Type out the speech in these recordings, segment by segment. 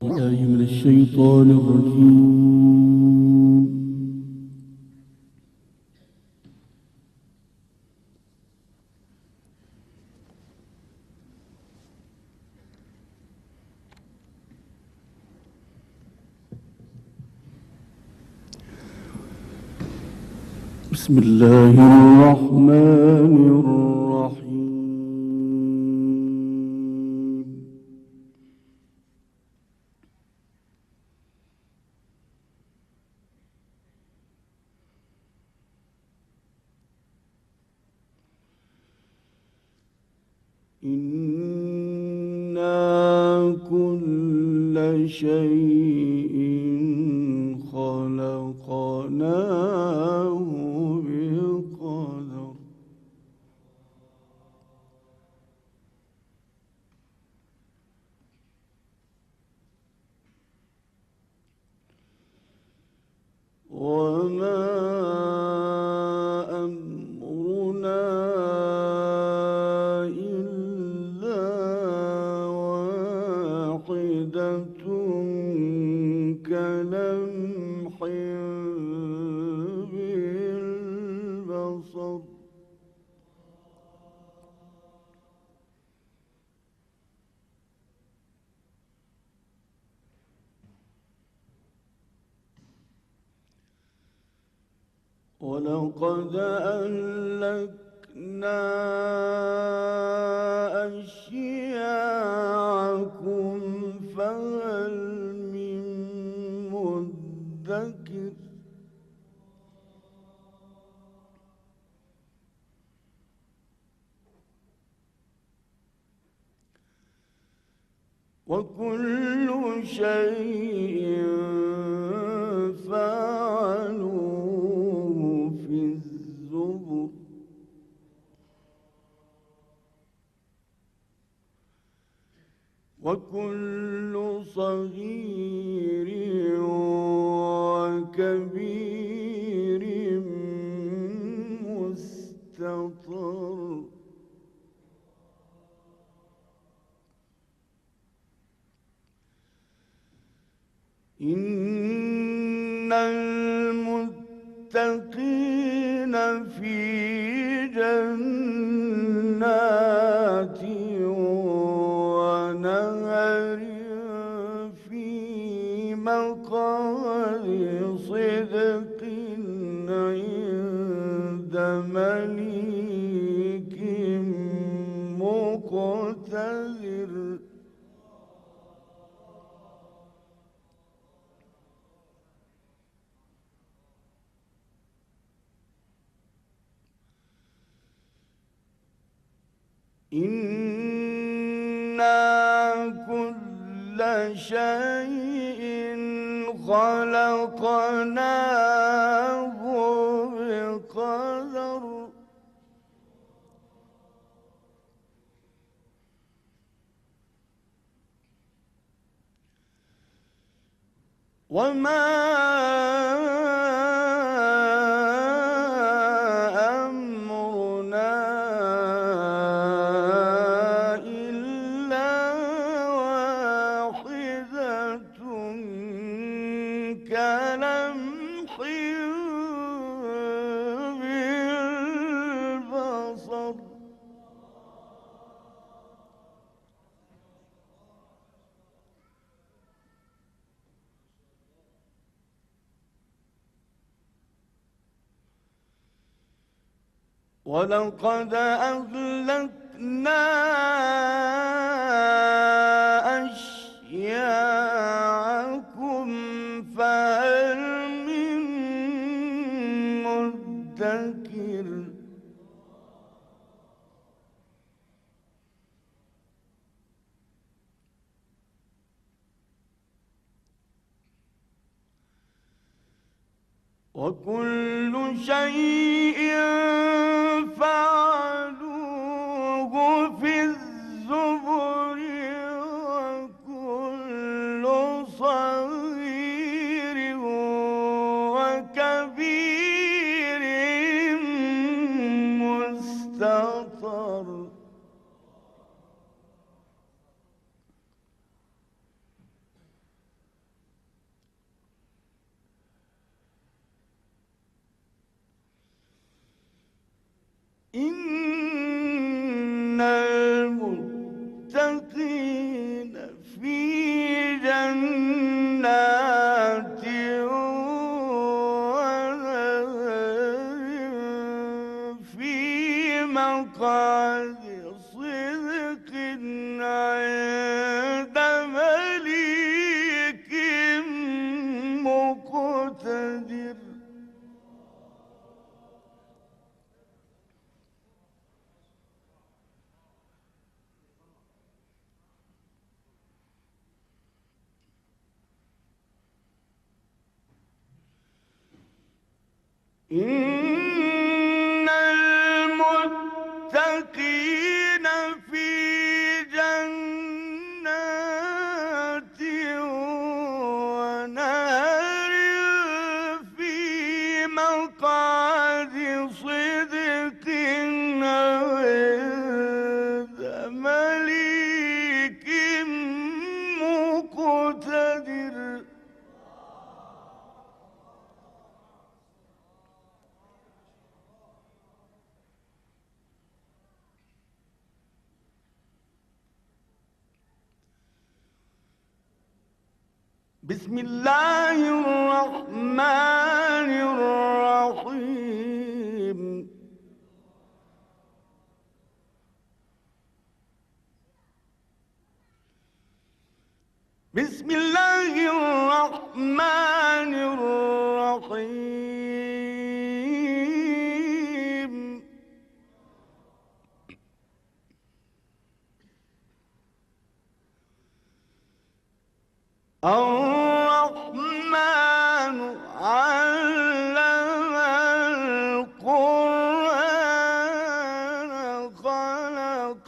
بالله من الشيطان الرجيم. بسم الله الرحمن الرحيم. إنا كل شيء خلقناه بقدر. وما أمرنا إلا واحدة كلمح بالبصر. ولقد أهلكنا أشياعكم فهل من مدكر. وكل شيء فعلوه في الزبر. وكل صغير وكبير مستطر. إن المتقين في جنات ونهر في مقعد صدق عند مليك مقتدر. إنا كل شيء خلقناه بقدر. وما أمرنا إلا واحدة كلمح بالبصر. ولقد أهلكنا أشياعكم فهل من مدكر. وكل شيء فعلوه في الزبر. وكل صغير وكبير مستطر. إن المتقين في جنات ونهر في مقعد صدق عند مليك مقتدر. إن المتقين في جنات ونهر في مقعد صدق عند مليك مقتدر. بسم الله الرحمن الرحيم. بسم الله الرحمن الرحيم. الرحمن علم القرآن خلق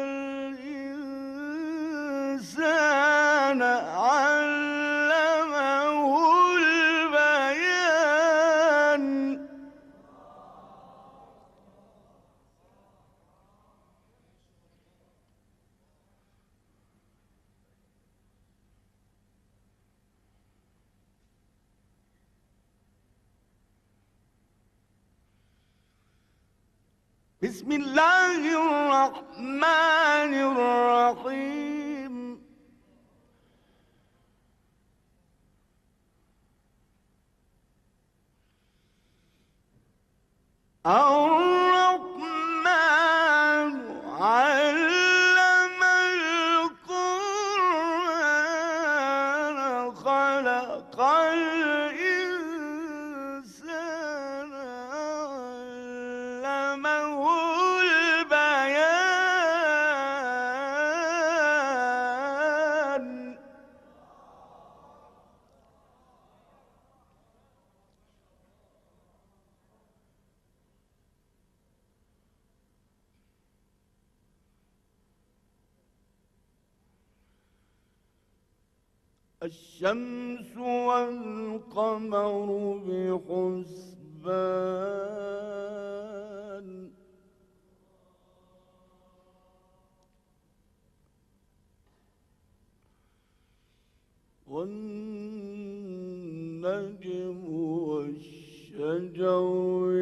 الإنسان علمه البيان. بسم الله الرحمن الرحيم. الرحمن علم القرآن خلق الإنسان علمه البيان. الشمس والقمر بحسبان. والنجم والشجر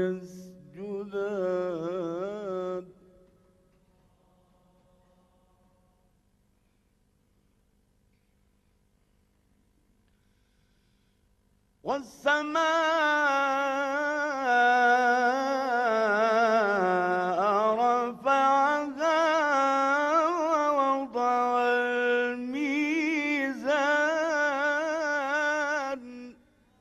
يسجدان. والسماء رفعها ووضع الميزان.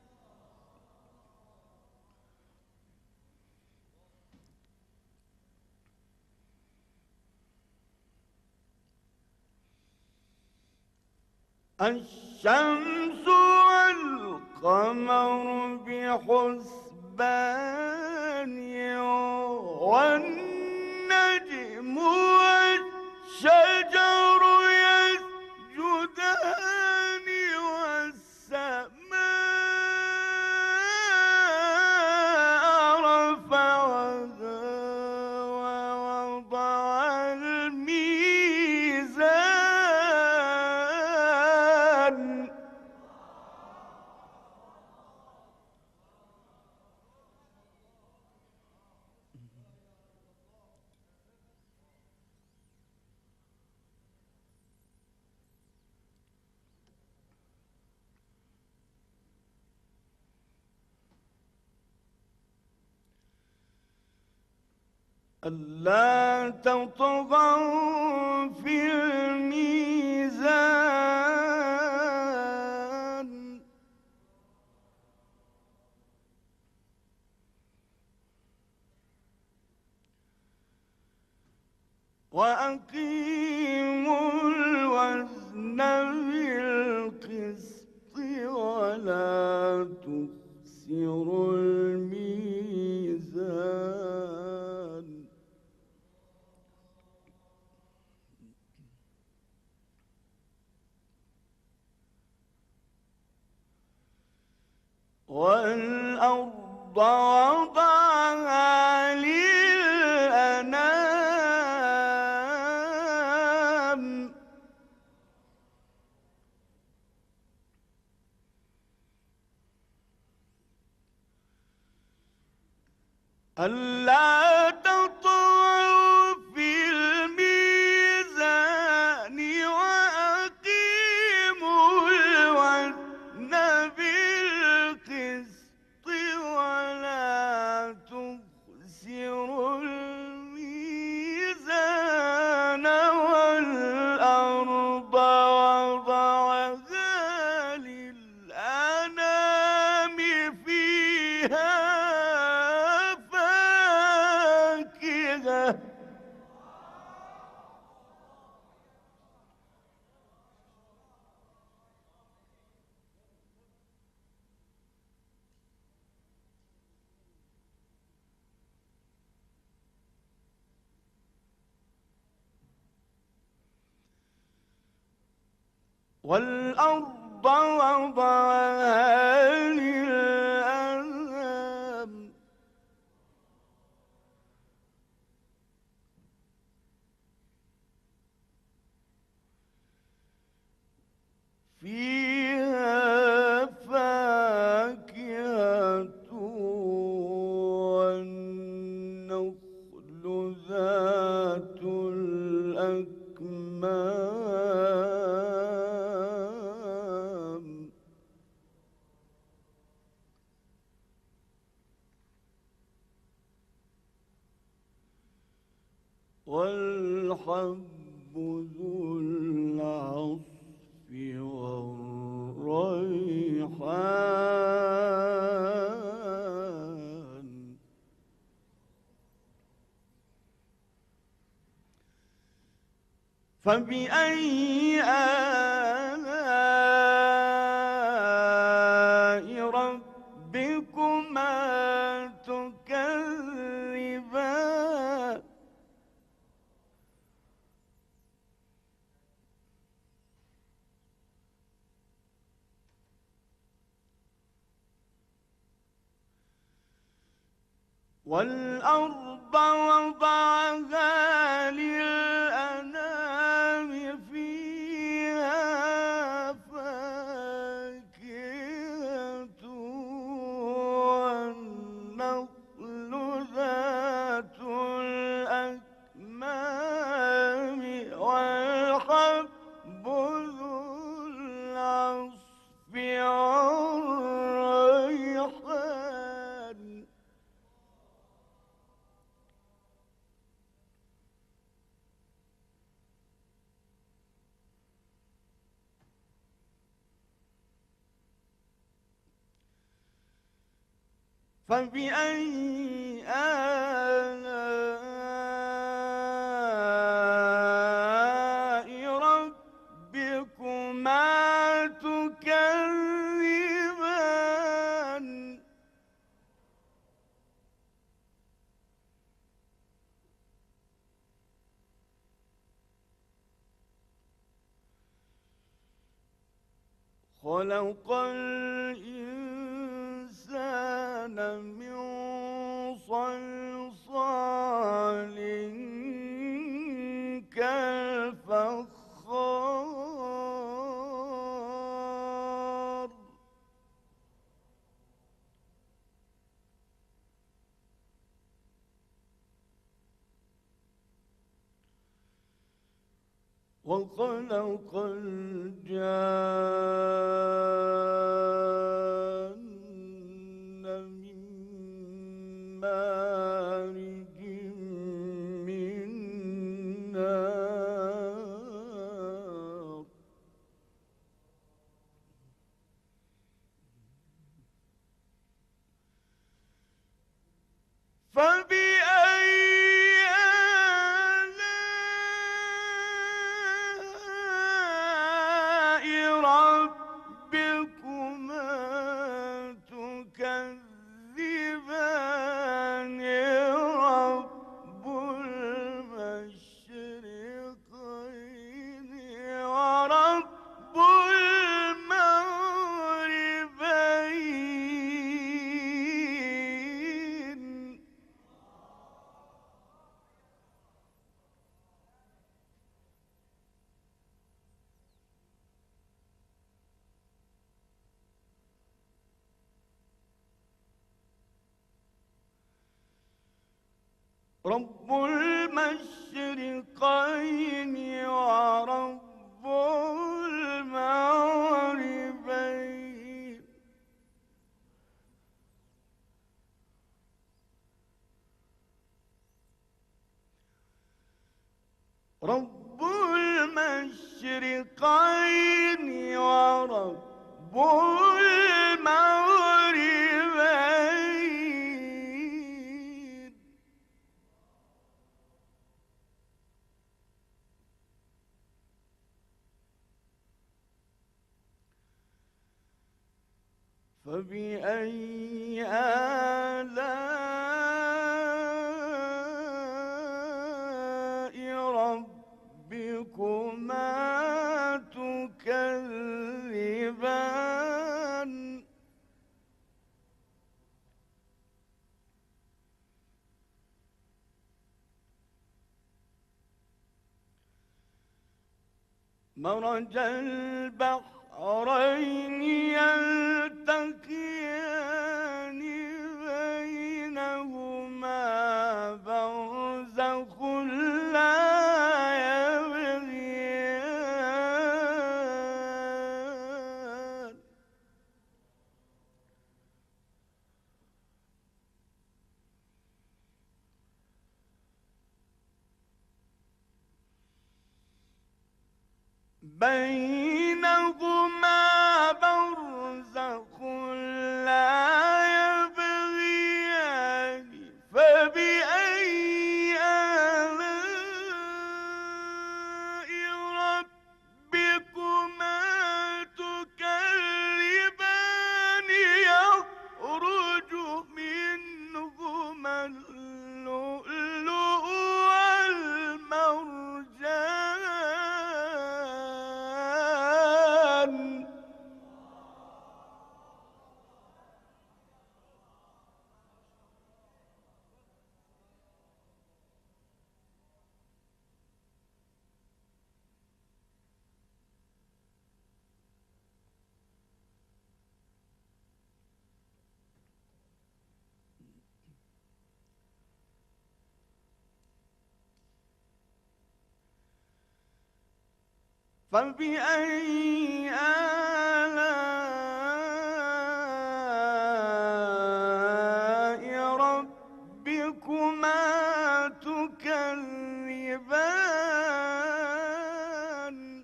الشمس والقمر بحسبان. والنجم والشجر يسجدان. والسماء رفعها ووضع الميزان. ألا تطغوا في الميزان وأقيموا الوزن بالقسط ولا تخسروا الميزان والأرض وضعها للأنام ألا تطغوا في الميزان وأقيموا الوزن بالقسط ولا تخسروا الميزان والأرض وضعها للأنام فيها والأرض وضعها للأنام فيها فاكهة والنخل ذات الأكمام والحب ذو العصف والريحان فبأي آلاء ربكما تكذبان والأرض وضعها للأنام فيها فاكهة والنخل ذات الأكمام والحب ذو العصف والريحان فبأي آلاء ربكما تكذبان خلق الإنسان من صلصال كالفخار وخلق الجان من مارج رب المشرقين ورب المغربين رب المشرقين ورب المغربين فبأي آلاء ربكما تكذبان مرج البحرين يلتقيان بينهما برزخ لا يبغيان بينهما برزخ لا يبغيان فبأي آلاء ربكما تكذبان يخرج منهما اللؤلؤ والمرجان فبأي آلاء ربكما تكذبان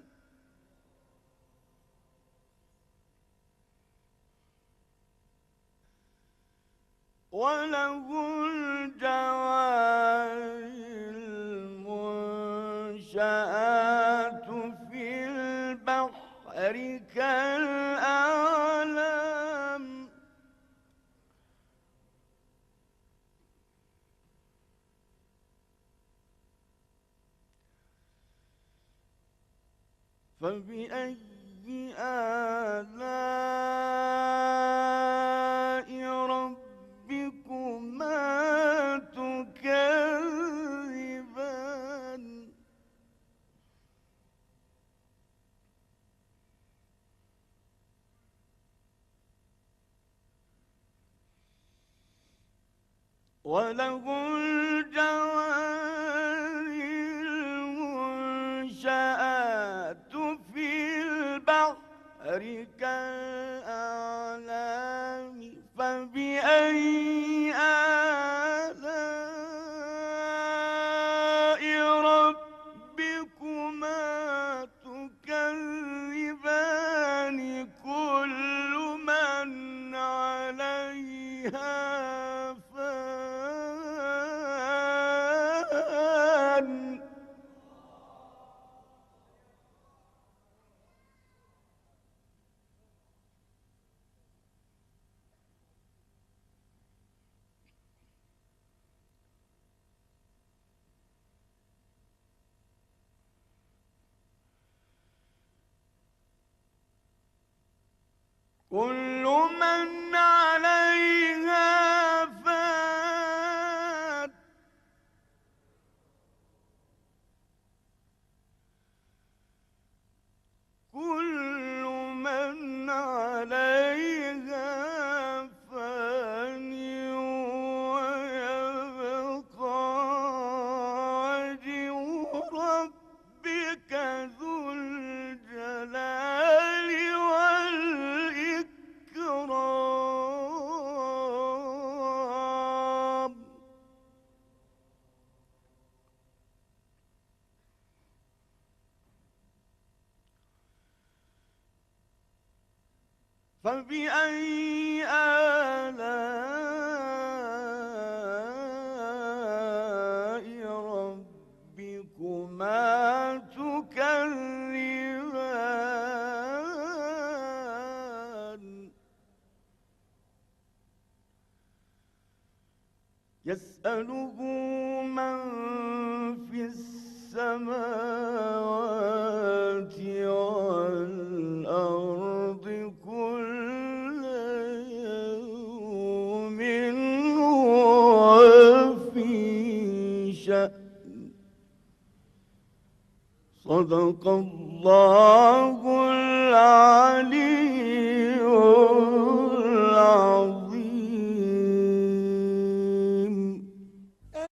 وله الجوار المنشآت في البحر كالأعلام فبأي آلاء ربكما تكذبان وله الجوار المنشآت في البحر كالأعلام فبأي آلاء ربكما تكذبان كل من عليها فان كل من عليها فان كل من عليها فان ويبقى فبأي آلاء ربكما تكذبان يسأله من في السماوات والأرض كل يوم هو في شأن صدق الله